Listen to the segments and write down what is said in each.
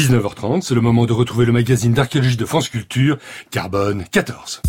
19h30, c'est le moment de retrouver le magazine d'archéologie de France Culture, Carbone 14.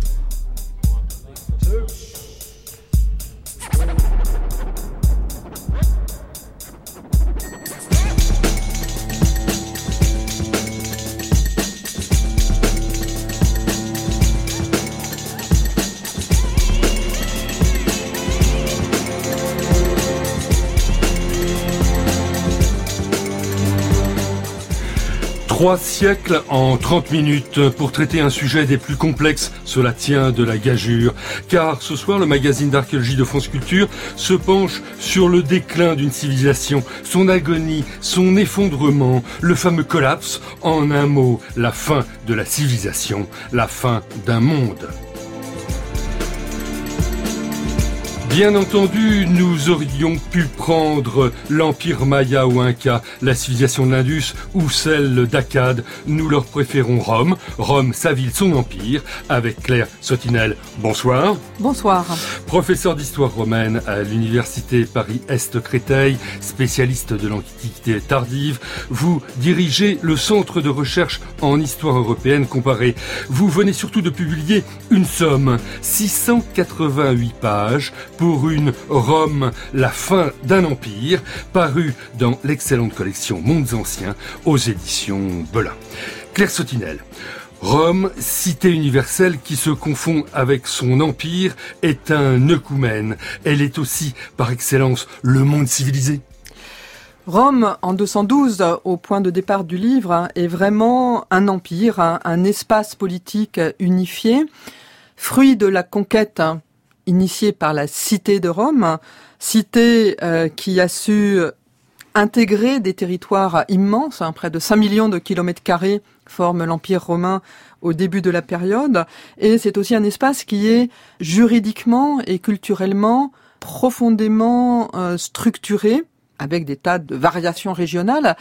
Trois siècles en 30 minutes pour traiter un sujet des plus complexes, cela tient de la gageure. Car ce soir, le magazine d'archéologie de France Culture se penche sur le déclin d'une civilisation, son agonie, son effondrement, le fameux collapse, en un mot, la fin de la civilisation, la fin d'un monde. Bien entendu, nous aurions pu prendre l'Empire Maya ou Inca, la civilisation de l'Indus ou celle d'Akkad. Nous leur préférons Rome. Rome, sa ville, son empire, avec Claire Sotinel. Bonsoir. Bonsoir. Professeur d'histoire romaine à l'université Paris-Est-Créteil, spécialiste de l'Antiquité tardive. Vous dirigez le centre de recherche en histoire européenne comparée. Vous venez surtout de publier une somme, 688 pages, pour une Rome, la fin d'un empire, paru dans l'excellente collection Mondes Anciens aux éditions Belin. Claire Sotinel. Rome, cité universelle qui se confond avec son empire, est un œcumène. Elle est aussi, par excellence, le monde civilisé. Rome, en 212, au point de départ du livre, est vraiment un empire, un espace politique unifié, fruit de la conquête initiée par la cité de Rome, cité qui a su intégrer des territoires immenses, près de 5 millions de kilomètres carrés forment l'Empire romain au début de la période, et c'est aussi un espace qui est juridiquement et culturellement profondément structuré, avec des tas de variations régionales.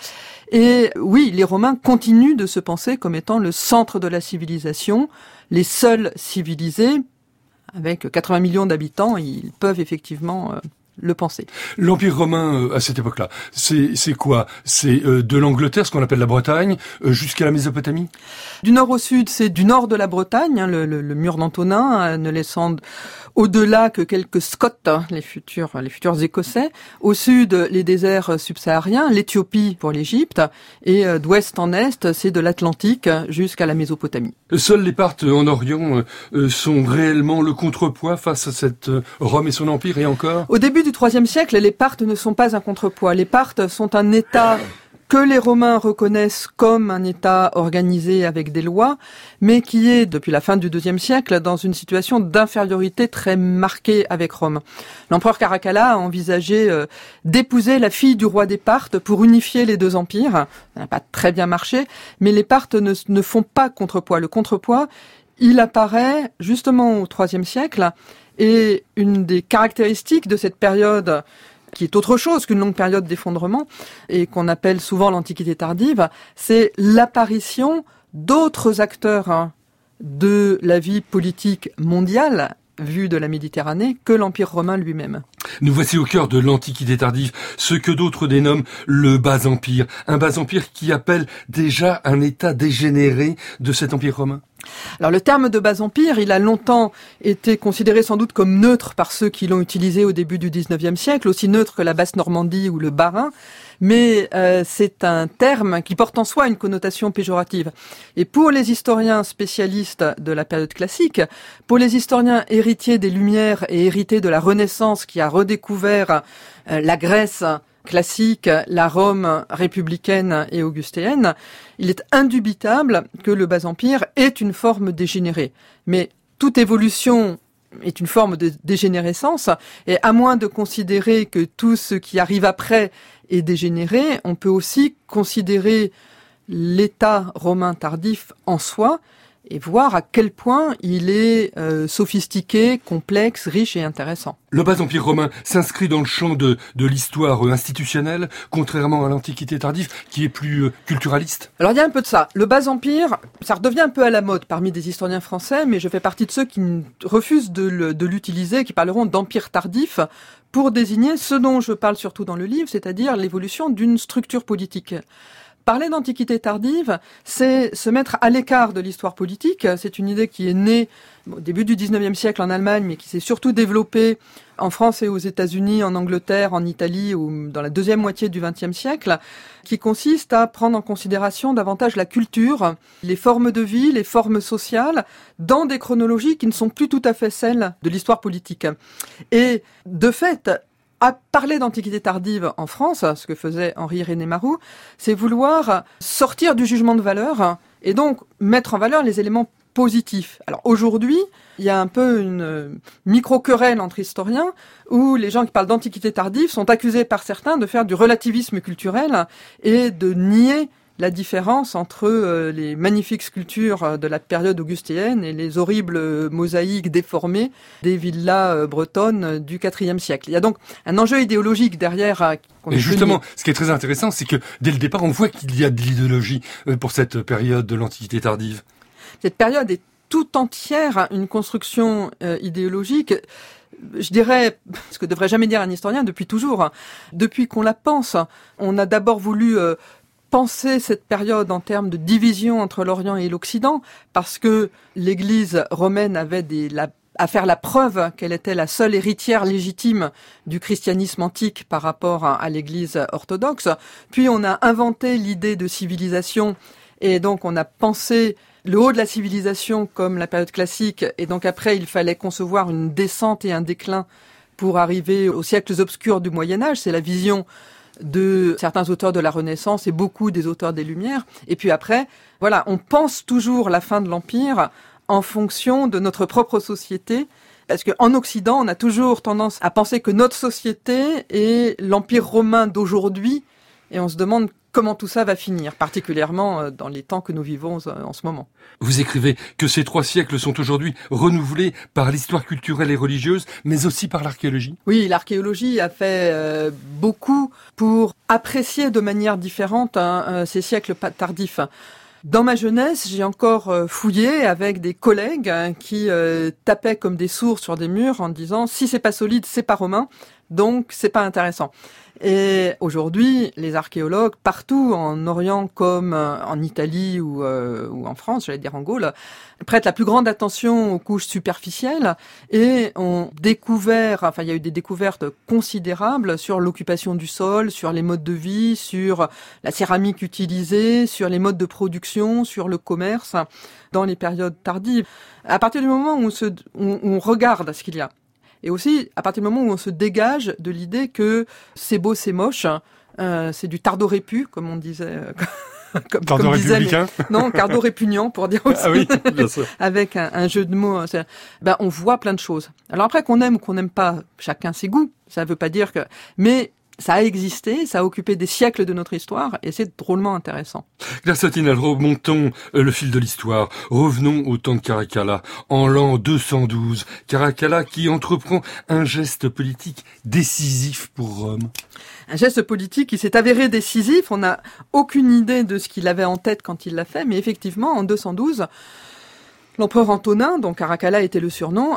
Et oui, les Romains continuent de se penser comme étant le centre de la civilisation, les seuls civilisés. Avec 80 millions d'habitants, ils peuvent effectivement le penser. L'Empire romain, à cette époque-là, c'est quoi? C'est de l'Angleterre, ce qu'on appelle la Bretagne, jusqu'à la Mésopotamie? Du nord au sud, c'est du nord de la Bretagne, le mur d'Antonin, ne laissant au-delà que quelques Scots, les futurs Écossais. Au sud, les déserts subsahariens, l'Éthiopie pour l'Égypte, et d'ouest en est, c'est de l'Atlantique jusqu'à la Mésopotamie. Seuls les Parthes en Orient sont réellement le contrepoids face à cette Rome et son empire, et encore? Au début du IIIe siècle, les Parthes ne sont pas un contrepoids. Les Parthes sont un État que les Romains reconnaissent comme un État organisé avec des lois, mais qui est, depuis la fin du IIe siècle, dans une situation d'infériorité très marquée avec Rome. L'empereur Caracalla a envisagé d'épouser la fille du roi des Parthes pour unifier les deux empires. Ça n'a pas très bien marché, mais les Parthes ne font pas contrepoids. Le contrepoids, il apparaît justement au IIIe siècle, et une des caractéristiques de cette période qui est autre chose qu'une longue période d'effondrement, et qu'on appelle souvent l'Antiquité tardive, c'est l'apparition d'autres acteurs de la vie politique mondiale, vue de la Méditerranée, que l'Empire romain lui-même. Nous voici au cœur de l'Antiquité tardive, ce que d'autres dénomment le Bas Empire. Un Bas Empire qui appelle déjà un état dégénéré de cet Empire romain. Alors le terme de Bas Empire, il a longtemps été considéré sans doute comme neutre par ceux qui l'ont utilisé au début du XIXe siècle, aussi neutre que la Basse-Normandie ou le Bas-Rhin, mais c'est un terme qui porte en soi une connotation péjorative. Et pour les historiens spécialistes de la période classique, pour les historiens héritiers des Lumières et hérités de la Renaissance qui a redécouvert la Grèce classique, la Rome républicaine et augustéenne, il est indubitable que le Bas Empire est une forme dégénérée. Mais toute évolution est une forme de dégénérescence, et à moins de considérer que tout ce qui arrive après est dégénéré, on peut aussi considérer l'État romain tardif en soi et voir à quel point il est sophistiqué, complexe, riche et intéressant. Le Bas Empire romain s'inscrit dans le champ de l'histoire institutionnelle, contrairement à l'Antiquité tardive, qui est plus culturaliste. Alors il y a un peu de ça. Le Bas Empire, ça redevient un peu à la mode parmi des historiens français, mais je fais partie de ceux qui refusent de l'utiliser, qui parleront d'empire tardif, pour désigner ce dont je parle surtout dans le livre, c'est-à-dire l'évolution d'une structure politique. Parler d'Antiquité tardive, c'est se mettre à l'écart de l'histoire politique. C'est une idée qui est née au début du 19e siècle en Allemagne, mais qui s'est surtout développée en France et aux États-Unis, en Angleterre, en Italie ou dans la deuxième moitié du XXe siècle, qui consiste à prendre en considération davantage la culture, les formes de vie, les formes sociales, dans des chronologies qui ne sont plus tout à fait celles de l'histoire politique. Et de fait, à parler d'Antiquité tardive en France, ce que faisait Henri-René Maroux, c'est vouloir sortir du jugement de valeur et donc mettre en valeur les éléments positifs. Alors aujourd'hui, il y a un peu une micro-querelle entre historiens où les gens qui parlent d'Antiquité tardive sont accusés par certains de faire du relativisme culturel et de nier la différence entre les magnifiques sculptures de la période augustéenne et les horribles mosaïques déformées des villas bretonnes du IVe siècle. Il y a donc un enjeu idéologique derrière. Et justement, ce qui est très intéressant, c'est que dès le départ, on voit qu'il y a de l'idéologie pour cette période de l'Antiquité tardive. Cette période est tout entière une construction idéologique. Je dirais, ce que devrait jamais dire un historien depuis toujours, depuis qu'on la pense, on a d'abord voulu penser cette période en termes de division entre l'Orient et l'Occident, parce que l'Église romaine avait à faire la preuve qu'elle était la seule héritière légitime du christianisme antique par rapport à l'Église orthodoxe. Puis on a inventé l'idée de civilisation, et donc on a pensé le haut de la civilisation comme la période classique, et donc après il fallait concevoir une descente et un déclin pour arriver aux siècles obscurs du Moyen-Âge. C'est la vision de certains auteurs de la Renaissance et beaucoup des auteurs des Lumières. Et puis après, voilà, on pense toujours la fin de l'Empire en fonction de notre propre société. Parce qu'en Occident, on a toujours tendance à penser que notre société est l'Empire romain d'aujourd'hui. Et on se demande comment tout ça va finir, particulièrement dans les temps que nous vivons en ce moment. Vous écrivez que ces 3 siècles sont aujourd'hui renouvelés par l'histoire culturelle et religieuse, mais aussi par l'archéologie. Oui, l'archéologie a fait beaucoup pour apprécier de manière différente ces siècles tardifs. Dans ma jeunesse, j'ai encore fouillé avec des collègues qui tapaient comme des sourds sur des murs en disant « si c'est pas solide, c'est pas romain, donc c'est pas intéressant ». Et aujourd'hui, les archéologues, partout en Orient comme en Italie ou en France, j'allais dire en Gaule, prêtent la plus grande attention aux couches superficielles et ont découvert, il y a eu des découvertes considérables sur l'occupation du sol, sur les modes de vie, sur la céramique utilisée, sur les modes de production, sur le commerce dans les périodes tardives. À partir du moment où on regarde ce qu'il y a, et aussi, à partir du moment où on se dégage de l'idée que c'est beau, c'est moche, c'est du tardo-répu, comme on disait. Tardo républicain ? Non, cardo-répugnant, pour dire aussi. Ah oui, bien sûr. Avec un jeu de mots. On voit plein de choses. Alors après, qu'on aime ou qu'on n'aime pas, chacun ses goûts. Ça veut pas dire que... Mais ça a existé, ça a occupé des siècles de notre histoire, et c'est drôlement intéressant. Claire Satinel, remontons le fil de l'histoire. Revenons au temps de Caracalla, en l'an 212. Caracalla qui entreprend un geste politique décisif pour Rome. Un geste politique qui s'est avéré décisif. On n'a aucune idée de ce qu'il avait en tête quand il l'a fait, mais effectivement, en 212, l'empereur Antonin, dont Caracalla était le surnom,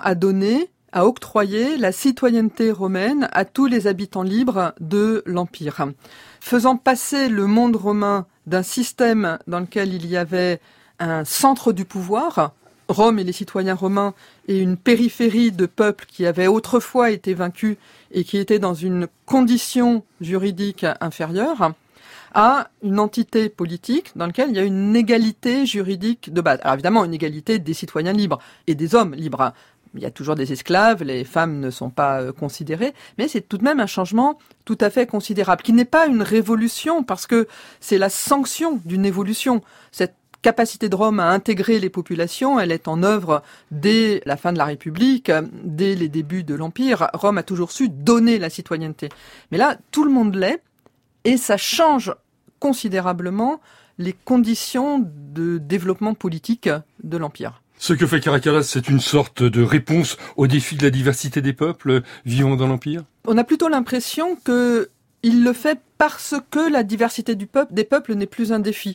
a octroyé la citoyenneté romaine à tous les habitants libres de l'Empire, faisant passer le monde romain d'un système dans lequel il y avait un centre du pouvoir, Rome et les citoyens romains, et une périphérie de peuples qui avaient autrefois été vaincus et qui étaient dans une condition juridique inférieure, à une entité politique dans laquelle il y a une égalité juridique de base. Alors évidemment, une égalité des citoyens libres et des hommes libres. Il y a toujours des esclaves, les femmes ne sont pas considérées, mais c'est tout de même un changement tout à fait considérable, qui n'est pas une révolution, parce que c'est la sanction d'une évolution. Cette capacité de Rome à intégrer les populations, elle est en œuvre dès la fin de la République, dès les débuts de l'Empire. Rome a toujours su donner la citoyenneté. Mais là, tout le monde l'est, et ça change considérablement les conditions de développement politique de l'Empire. Ce que fait Caracalla, c'est une sorte de réponse au défi de la diversité des peuples vivant dans l'Empire ? On a plutôt l'impression qu'il le fait parce que la diversité des peuples n'est plus un défi.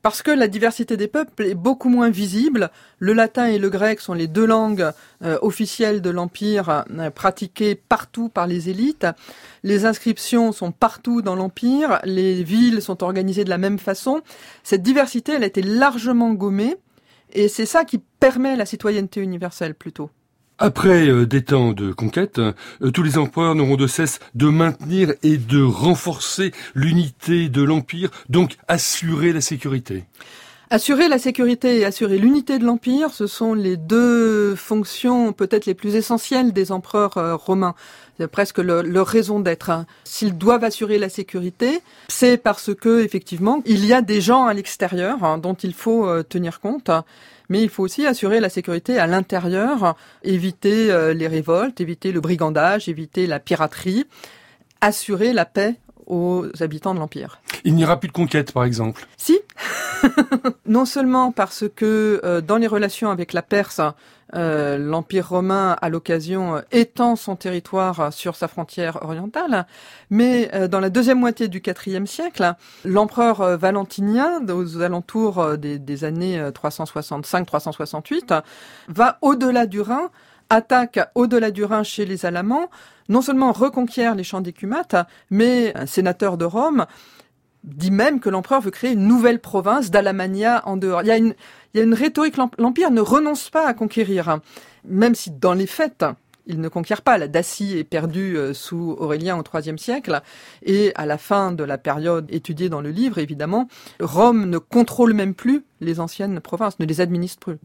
Parce que la diversité des peuples est beaucoup moins visible. Le latin et le grec sont les deux langues officielles de l'Empire, pratiquées partout par les élites. Les inscriptions sont partout dans l'Empire. Les villes sont organisées de la même façon. Cette diversité, elle a été largement gommée. Et c'est ça qui permet la citoyenneté universelle, plutôt. Après des temps de conquête, tous les empereurs n'auront de cesse de maintenir et de renforcer l'unité de l'Empire, donc assurer la sécurité. Assurer la sécurité et assurer l'unité de l'Empire, ce sont les deux fonctions peut-être les plus essentielles des empereurs romains. C'est presque leur raison d'être. S'ils doivent assurer la sécurité, c'est parce que, effectivement, il y a des gens à l'extérieur dont il faut tenir compte. Mais il faut aussi assurer la sécurité à l'intérieur, éviter les révoltes, éviter le brigandage, éviter la piraterie, assurer la paix aux habitants de l'Empire. Il n'y aura plus de conquête, par exemple. Si. Non seulement parce que dans les relations avec la Perse, l'Empire romain, à l'occasion, étend son territoire sur sa frontière orientale, mais dans la deuxième moitié du IVe siècle, l'empereur Valentinien, aux alentours des années 365-368, va au-delà du Rhin, attaque au-delà du Rhin chez les Alamans, non seulement reconquiert les champs d'Écumate, mais un sénateur de Rome dit même que l'empereur veut créer une nouvelle province d'Alamania en dehors. Il y a une rhétorique, l'Empire ne renonce pas à conquérir, même si dans les faits, il ne conquiert pas. La Dacie est perdue sous Aurélien au IIIe siècle, et à la fin de la période étudiée dans le livre, évidemment, Rome ne contrôle même plus les anciennes provinces, ne les administre plus.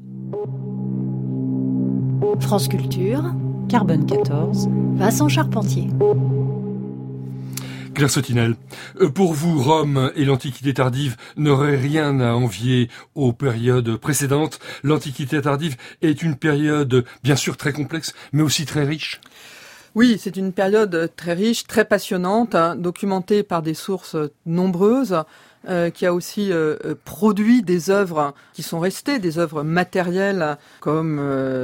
France Culture, Carbone 14, Vincent Charpentier. Claire Sautinel, pour vous, Rome et l'Antiquité tardive n'auraient rien à envier aux périodes précédentes. L'Antiquité tardive est une période bien sûr très complexe, mais aussi très riche. Oui, c'est une période très riche, très passionnante, documentée par des sources nombreuses, qui a aussi produit des œuvres qui sont restées, des œuvres matérielles comme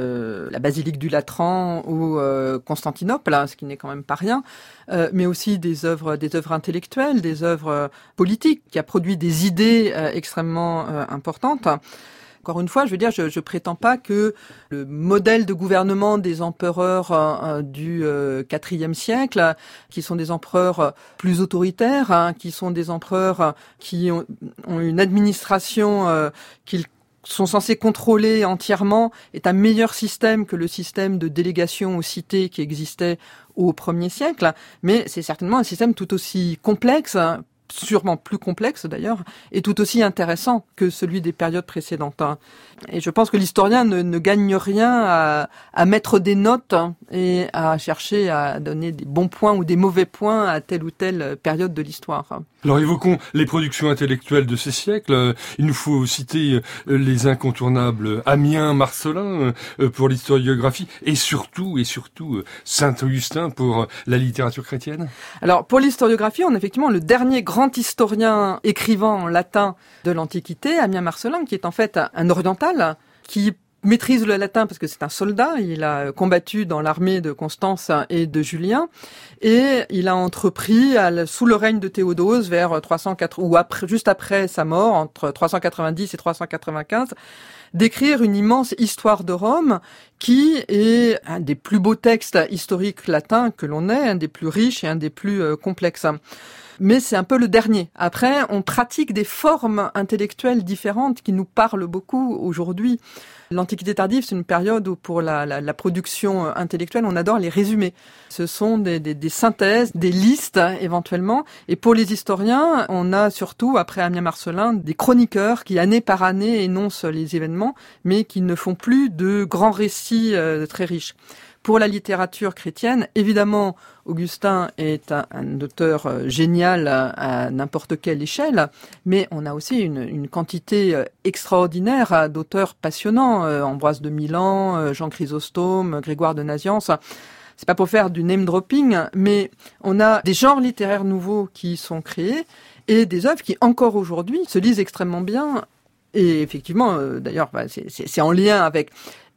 la basilique du Latran ou Constantinople, ce qui n'est quand même pas rien, mais aussi des œuvres intellectuelles, des œuvres politiques, qui a produit des idées extrêmement importantes. Encore une fois, je veux dire, je prétends pas que le modèle de gouvernement des empereurs du IVe siècle, qui sont des empereurs plus autoritaires, qui sont des empereurs qui ont une administration qu'ils sont censés contrôler entièrement, est un meilleur système que le système de délégation aux cités qui existait au 1er siècle. Mais c'est certainement un système tout aussi complexe, sûrement plus complexe d'ailleurs, et tout aussi intéressant que celui des périodes précédentes. Et je pense que l'historien ne gagne rien à mettre des notes et à chercher à donner des bons points ou des mauvais points à telle ou telle période de l'histoire. Alors évoquons les productions intellectuelles de ces siècles. Il nous faut citer les incontournables Ammien, Marcellin pour l'historiographie et surtout Saint-Augustin pour la littérature chrétienne. Alors pour l'historiographie, on a effectivement le dernier grand historien écrivant en latin de l'Antiquité, Ammien Marcellin, qui est en fait un oriental, qui maîtrise le latin parce que c'est un soldat, il a combattu dans l'armée de Constance et de Julien, et il a entrepris, sous le règne de Théodose, vers 304 ou juste après sa mort, entre 390 et 395, d'écrire une immense histoire de Rome, qui est un des plus beaux textes historiques latins que l'on ait, un des plus riches et un des plus complexes. Mais c'est un peu le dernier. Après, on pratique des formes intellectuelles différentes qui nous parlent beaucoup aujourd'hui. L'Antiquité tardive, c'est une période où pour la production intellectuelle, on adore les résumés. Ce sont des synthèses, des listes éventuellement. Et pour les historiens, on a surtout, après Ammien Marcellin, des chroniqueurs qui, année par année, énoncent les événements, mais qui ne font plus de grands récits très riches. Pour la littérature chrétienne, évidemment, Augustin est un auteur génial à n'importe quelle échelle, mais on a aussi une quantité extraordinaire d'auteurs passionnants, Ambroise de Milan, Jean Chrysostome, Grégoire de Nazianze. C'est pas pour faire du name dropping, mais on a des genres littéraires nouveaux qui sont créés et des œuvres qui, encore aujourd'hui, se lisent extrêmement bien. Et effectivement, d'ailleurs, c'est en lien avec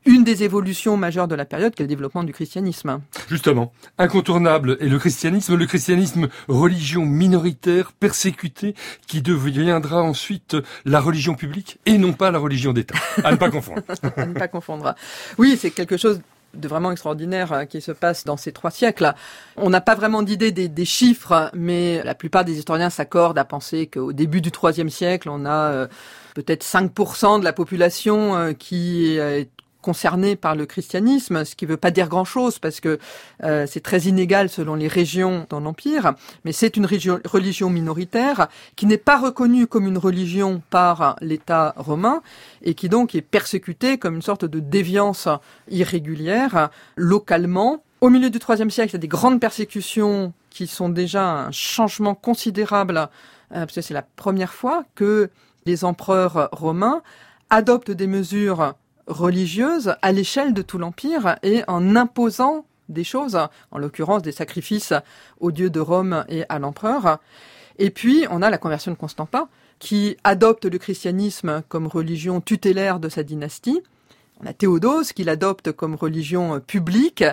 une des évolutions majeures de la période qu'est le développement du christianisme. Justement, incontournable est le christianisme religion minoritaire, persécutée, qui deviendra ensuite la religion publique et non pas la religion d'État. À ne pas confondre. À ne pas confondre. Oui, c'est quelque chose de vraiment extraordinaire qui se passe dans ces 3 siècles. On n'a pas vraiment d'idée des chiffres, mais la plupart des historiens s'accordent à penser qu'au début du IIIe siècle, on a peut-être 5% de la population qui est concernés par le christianisme, ce qui ne veut pas dire grand-chose parce que c'est très inégal selon les régions dans l'Empire, mais c'est une religion minoritaire qui n'est pas reconnue comme une religion par l'État romain et qui donc est persécutée comme une sorte de déviance irrégulière localement. Au milieu du IIIe siècle, il y a des grandes persécutions qui sont déjà un changement considérable parce que c'est la première fois que les empereurs romains adoptent des mesures religieuse à l'échelle de tout l'Empire et en imposant des choses, en l'occurrence des sacrifices aux dieux de Rome et à l'empereur. Et puis, on a la conversion de Constantin, qui adopte le christianisme comme religion tutélaire de sa dynastie. On a Théodose, qui l'adopte comme religion publique,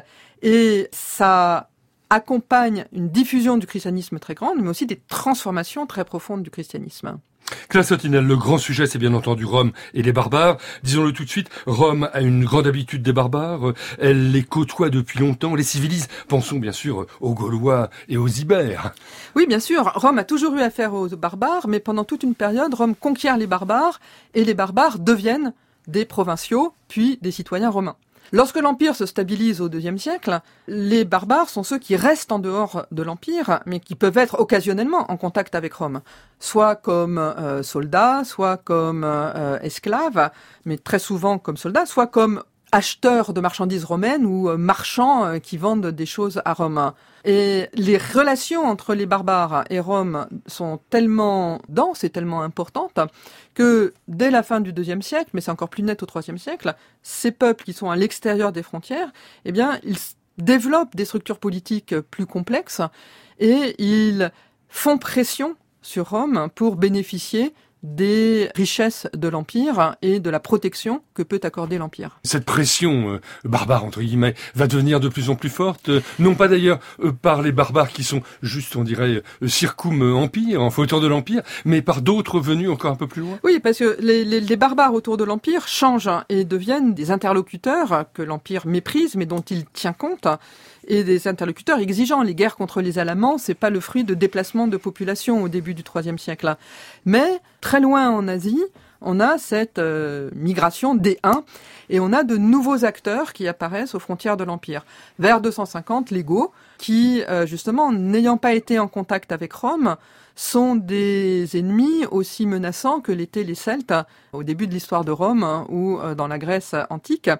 et ça accompagne une diffusion du christianisme très grande, mais aussi des transformations très profondes du christianisme. Classe Ottinel, le grand sujet, c'est bien entendu Rome et les barbares. Disons-le tout de suite, Rome a une grande habitude des barbares. Elle les côtoie depuis longtemps, les civilise. Pensons bien sûr aux Gaulois et aux Ibères. Oui, bien sûr. Rome a toujours eu affaire aux barbares, mais pendant toute une période, Rome conquiert les barbares et les barbares deviennent des provinciaux, puis des citoyens romains. Lorsque l'Empire se stabilise au IIe siècle, les barbares sont ceux qui restent en dehors de l'Empire, mais qui peuvent être occasionnellement en contact avec Rome, soit comme soldats, soit comme esclaves, mais très souvent comme soldats, soit comme acheteurs de marchandises romaines ou marchands qui vendent des choses à Rome. Et les relations entre les barbares et Rome sont tellement denses et tellement importantes que dès la fin du IIe siècle, mais c'est encore plus net au IIIe siècle, ces peuples qui sont à l'extérieur des frontières, eh bien, ils développent des structures politiques plus complexes et ils font pression sur Rome pour bénéficier des richesses de l'Empire et de la protection que peut accorder l'Empire. Cette pression barbare, entre guillemets, va devenir de plus en plus forte, non pas d'ailleurs par les barbares qui sont juste, on dirait, circum-empire, en hauteur de l'Empire, mais par d'autres venus encore un peu plus loin. Oui, parce que les barbares autour de l'Empire changent et deviennent des interlocuteurs que l'Empire méprise, mais dont il tient compte, et des interlocuteurs exigeants. Les guerres contre les Alamans, c'est pas le fruit de déplacements de population au début du IIIe siècle. Mais très loin en Asie, on a cette migration des Huns et on a de nouveaux acteurs qui apparaissent aux frontières de l'Empire. Vers 250, les Goths, qui, justement, n'ayant pas été en contact avec Rome, sont des ennemis aussi menaçants que l'étaient les Celtes au début de l'histoire de Rome ou dans la Grèce antique,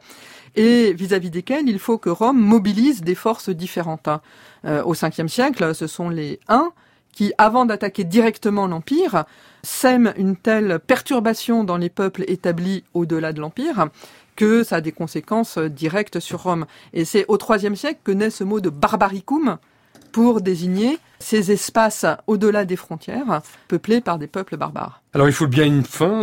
et vis-à-vis desquels il faut que Rome mobilise des forces différentes. Au Ve siècle, ce sont les Huns qui, avant d'attaquer directement l'Empire, sèment une telle perturbation dans les peuples établis au-delà de l'Empire que ça a des conséquences directes sur Rome. Et c'est au IIIe siècle que naît ce mot de barbaricum pour désigner ces espaces au-delà des frontières, peuplés par des peuples barbares. Alors il faut bien une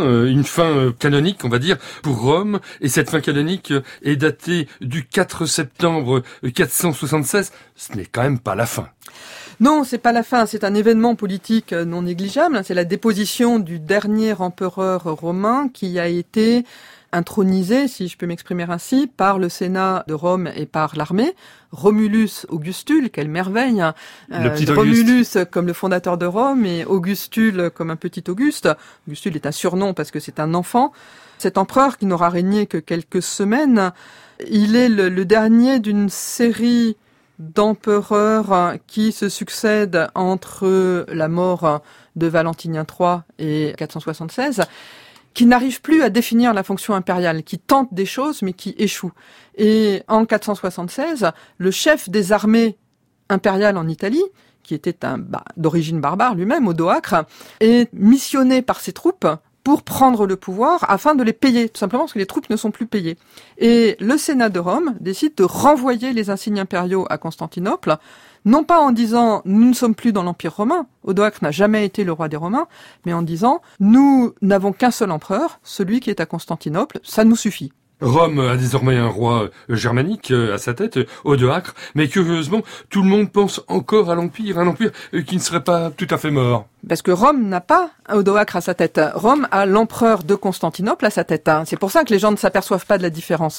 fin canonique, on va dire, pour Rome, et cette fin canonique est datée du 4 septembre 476. Ce n'est quand même pas la fin. Non, c'est pas la fin, c'est un événement politique non négligeable. C'est la déposition du dernier empereur romain qui a été intronisé, si je peux m'exprimer ainsi, par le Sénat de Rome et par l'armée. Romulus Augustule, quelle merveille, hein. Romulus comme le fondateur de Rome et Augustule comme un petit Auguste. Augustule est un surnom parce que c'est un enfant. Cet empereur qui n'aura régné que quelques semaines, il est le dernier d'une série d'empereurs qui se succèdent entre la mort de Valentinien III et 476, qui n'arrivent plus à définir la fonction impériale, qui tentent des choses mais qui échouent. Et en 476, le chef des armées impériales en Italie, qui était d'origine barbare lui-même, Odoacre, est missionné par ses troupes pour prendre le pouvoir afin de les payer, tout simplement parce que les troupes ne sont plus payées. Et le Sénat de Rome décide de renvoyer les insignes impériaux à Constantinople, non pas en disant « nous ne sommes plus dans l'Empire romain », Odoacre n'a jamais été le roi des Romains, mais en disant « nous n'avons qu'un seul empereur, celui qui est à Constantinople, ça nous suffit ». Rome a désormais un roi germanique à sa tête, Odoacre, mais curieusement, tout le monde pense encore à l'Empire, un empire qui ne serait pas tout à fait mort. Parce que Rome n'a pas Odoacre à sa tête. Rome a l'empereur de Constantinople à sa tête. C'est pour ça que les gens ne s'aperçoivent pas de la différence.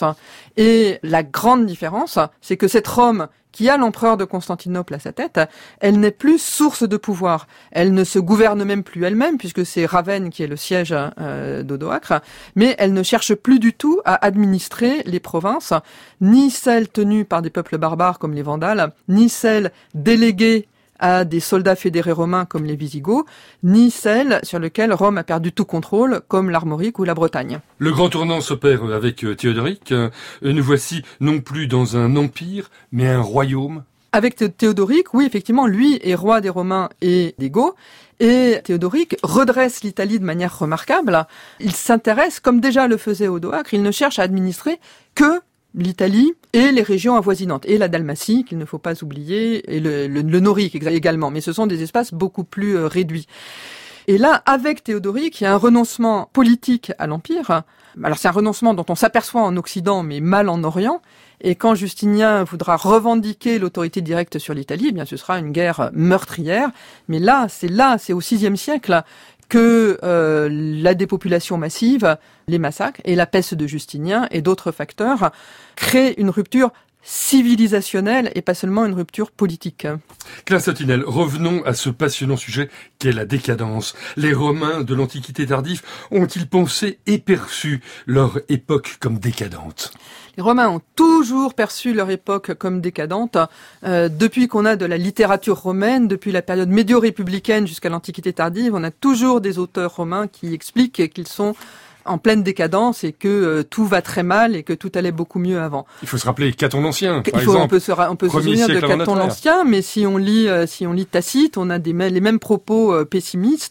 Et la grande différence, c'est que cette Rome qui a l'empereur de Constantinople à sa tête, elle n'est plus source de pouvoir. Elle ne se gouverne même plus elle-même, puisque c'est Ravenne qui est le siège d'Odoacre, mais elle ne cherche plus du tout à administrer les provinces, ni celles tenues par des peuples barbares comme les Vandales, ni celles déléguées à des soldats fédérés romains comme les Visigoths, ni celles sur lesquelles Rome a perdu tout contrôle, comme l'Armorique ou la Bretagne. Le grand tournant s'opère avec Théodoric. Nous voici non plus dans un empire, mais un royaume. Avec Théodoric, oui, effectivement, lui est roi des Romains et des Goths, et Théodoric redresse l'Italie de manière remarquable. Il s'intéresse, comme déjà le faisait Odoacre, il ne cherche à administrer que l'Italie et les régions avoisinantes, et la Dalmatie, qu'il ne faut pas oublier, et le Norique également, mais ce sont des espaces beaucoup plus réduits. Et là, avec Théodoric, il y a un renoncement politique à l'Empire. Alors c'est un renoncement dont on s'aperçoit en Occident, mais mal en Orient, et quand Justinien voudra revendiquer l'autorité directe sur l'Italie, eh bien ce sera une guerre meurtrière, mais c'est au VIe siècle que la dépopulation massive, les massacres et la peste de Justinien et d'autres facteurs créent une rupture civilisationnelle et pas seulement une rupture politique. Claire Sautinel, revenons à ce passionnant sujet qu'est la décadence. Les Romains de l'Antiquité tardive ont-ils pensé et perçu leur époque comme décadente ? Les Romains ont toujours perçu leur époque comme décadente. Depuis qu'on a de la littérature romaine, depuis la période médio-républicaine jusqu'à l'Antiquité tardive, on a toujours des auteurs romains qui expliquent qu'ils sont en pleine décadence et que tout va très mal et que tout allait beaucoup mieux avant. Il faut se rappeler Caton l'Ancien, par exemple. On peut se souvenir de Caton l'Ancien, mais si on lit Tacite, on a les mêmes propos pessimistes,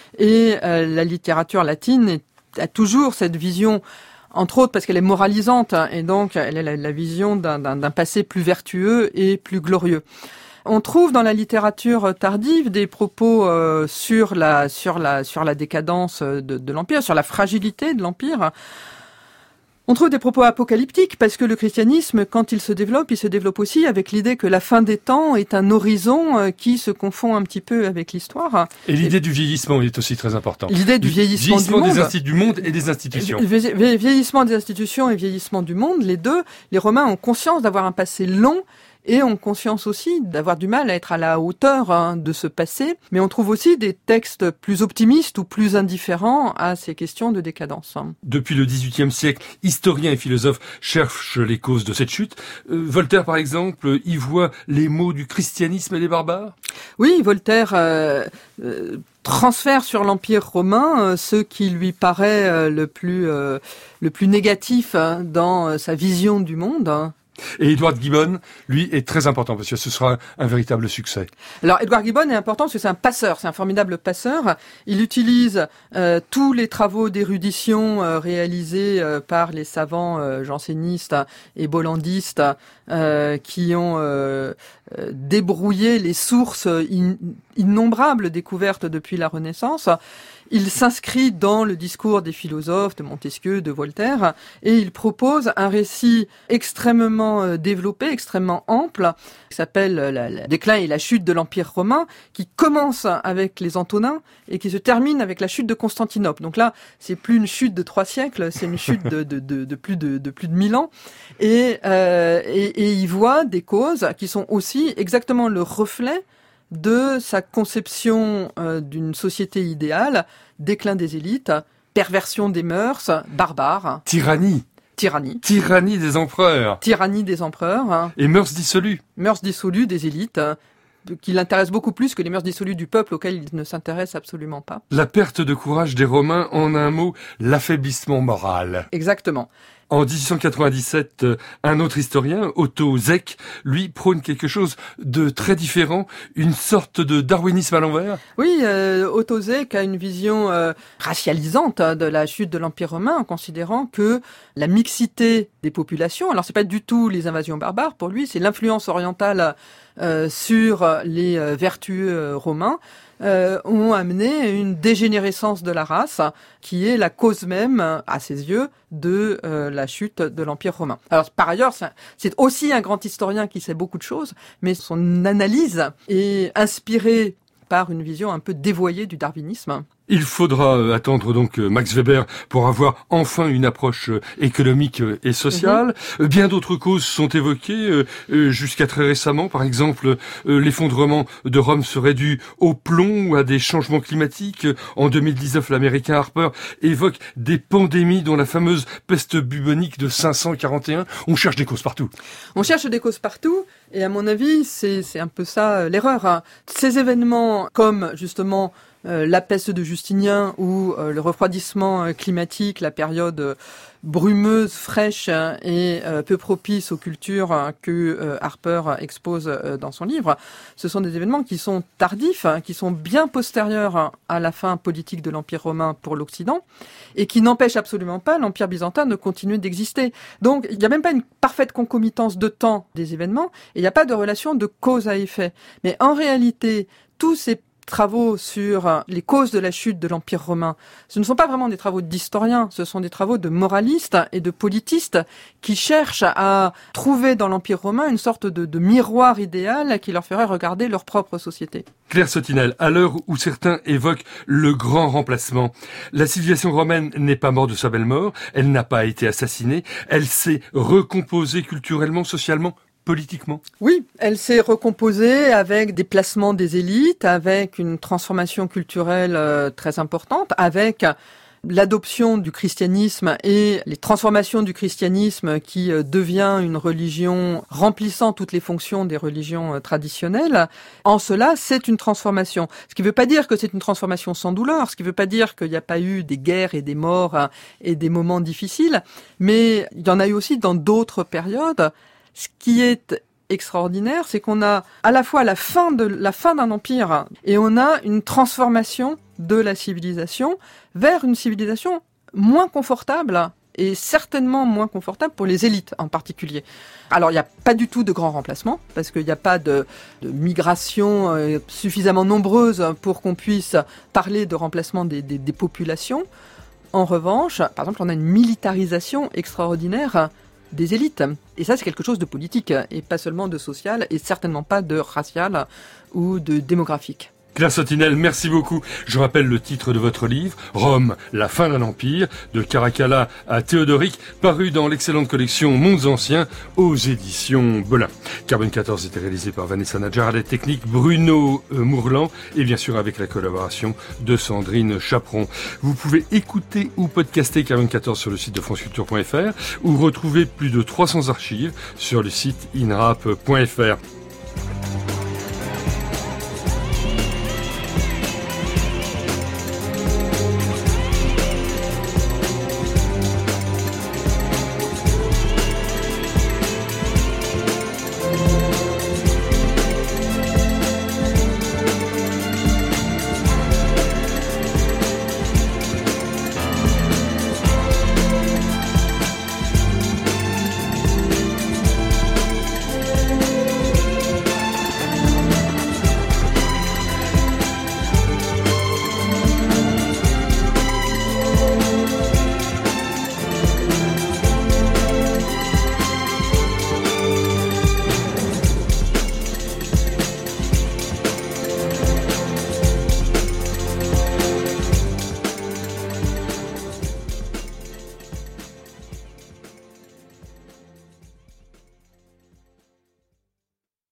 et la littérature latine a toujours cette vision, entre autres parce qu'elle est moralisante, et donc elle est la vision d'un passé plus vertueux et plus glorieux. On trouve dans la littérature tardive des propos sur la décadence de l'Empire, sur la fragilité de l'Empire. On trouve des propos apocalyptiques parce que le christianisme, quand il se développe aussi avec l'idée que la fin des temps est un horizon qui se confond un petit peu avec l'histoire. Et l'idée du vieillissement est aussi très importante. L'idée du vieillissement du monde et des institutions. Vieillissement des institutions et vieillissement du monde, les deux, les Romains ont conscience d'avoir un passé long et ont conscience aussi d'avoir du mal à être à la hauteur de ce passé. Mais on trouve aussi des textes plus optimistes ou plus indifférents à ces questions de décadence. Depuis le XVIIIe siècle, historiens et philosophes cherchent les causes de cette chute. Voltaire, par exemple, y voit les maux du christianisme et des barbares. Oui, Voltaire transfère sur l'Empire romain ce qui lui paraît le plus négatif dans sa vision du monde. Et Edward Gibbon, lui, est très important parce que ce sera un véritable succès. Alors, Edward Gibbon est important parce que c'est un passeur, c'est un formidable passeur. Il utilise tous les travaux d'érudition réalisés par les savants jansénistes et bollandistes qui ont débrouillé les sources innombrables découvertes depuis la Renaissance. Il s'inscrit dans le discours des philosophes, de Montesquieu, de Voltaire, et il propose un récit extrêmement développé, extrêmement ample, qui s'appelle le déclin et la chute de l'Empire romain, qui commence avec les Antonins et qui se termine avec la chute de Constantinople. Donc là, c'est plus une chute de 3 siècles, c'est une chute de plus de 1000 ans. Et il voit des causes qui sont aussi exactement le reflet de sa conception d'une société idéale, déclin des élites, perversion des mœurs, barbares. Tyrannie des empereurs. Tyrannie des empereurs. Et mœurs dissolues. Mœurs dissolues des élites, qui l'intéressent beaucoup plus que les mœurs dissolues du peuple auquel il ne s'intéresse absolument pas. La perte de courage des Romains, en un mot, l'affaiblissement moral. Exactement. En 1897, un autre historien, Otto Zech, lui prône quelque chose de très différent, une sorte de darwinisme à l'envers. Oui, Otto Zech a une vision racialisante de la chute de l'Empire romain, en considérant que la mixité des populations, alors c'est pas du tout les invasions barbares, pour lui, c'est l'influence orientale sur les vertueux romains, ont amené une dégénérescence de la race qui est la cause même, à ses yeux, de la chute de l'Empire romain. Alors par ailleurs, c'est aussi un grand historien qui sait beaucoup de choses, mais son analyse est inspirée par une vision un peu dévoyée du darwinisme. Il faudra attendre donc Max Weber pour avoir enfin une approche économique et sociale. Bien d'autres causes sont évoquées jusqu'à très récemment. Par exemple, l'effondrement de Rome serait dû au plomb ou à des changements climatiques. En 2019, l'Américain Harper évoque des pandémies dont la fameuse peste bubonique de 541. On cherche des causes partout. On cherche des causes partout et à mon avis, c'est un peu ça l'erreur, hein. Ces événements comme justement la peste de Justinien ou le refroidissement climatique, la période brumeuse, fraîche et peu propice aux cultures que Harper expose dans son livre, ce sont des événements qui sont tardifs, qui sont bien postérieurs à la fin politique de l'Empire romain pour l'Occident et qui n'empêchent absolument pas l'Empire byzantin de continuer d'exister. Donc il n'y a même pas une parfaite concomitance de temps des événements et il n'y a pas de relation de cause à effet. Mais en réalité, tous ces travaux sur les causes de la chute de l'Empire romain, ce ne sont pas vraiment des travaux d'historiens, ce sont des travaux de moralistes et de politistes qui cherchent à trouver dans l'Empire romain une sorte de miroir idéal qui leur ferait regarder leur propre société. Claire Sautinel, à l'heure où certains évoquent le grand remplacement, la civilisation romaine n'est pas morte de sa belle mort, elle n'a pas été assassinée, elle s'est recomposée culturellement, socialement, politiquement. Oui, elle s'est recomposée avec des placements des élites, avec une transformation culturelle très importante, avec l'adoption du christianisme et les transformations du christianisme qui devient une religion remplissant toutes les fonctions des religions traditionnelles. En cela, c'est une transformation. Ce qui ne veut pas dire que c'est une transformation sans douleur, ce qui ne veut pas dire qu'il n'y a pas eu des guerres et des morts et des moments difficiles, mais il y en a eu aussi dans d'autres périodes. Ce qui est extraordinaire, c'est qu'on a à la fois la fin d'un empire et on a une transformation de la civilisation vers une civilisation moins confortable et certainement moins confortable pour les élites en particulier. Alors il n'y a pas du tout de grand remplacement parce qu'il n'y a pas de migration suffisamment nombreuse pour qu'on puisse parler de remplacement des populations. En revanche, par exemple, on a une militarisation extraordinaire des élites. Et ça, c'est quelque chose de politique, et pas seulement de social, et certainement pas de racial ou de démographique. Claire Sautinel, merci beaucoup. Je rappelle le titre de votre livre, Rome, la fin d'un empire, de Caracalla à Théodoric, paru dans l'excellente collection Mondes anciens aux éditions Belin. Carbone 14 était réalisé par Vanessa Nadjar, à la technique Bruno Mourlan, et bien sûr avec la collaboration de Sandrine Chaperon. Vous pouvez écouter ou podcaster Carbone 14 sur le site de franceculture.fr ou retrouver plus de 300 archives sur le site inrap.fr.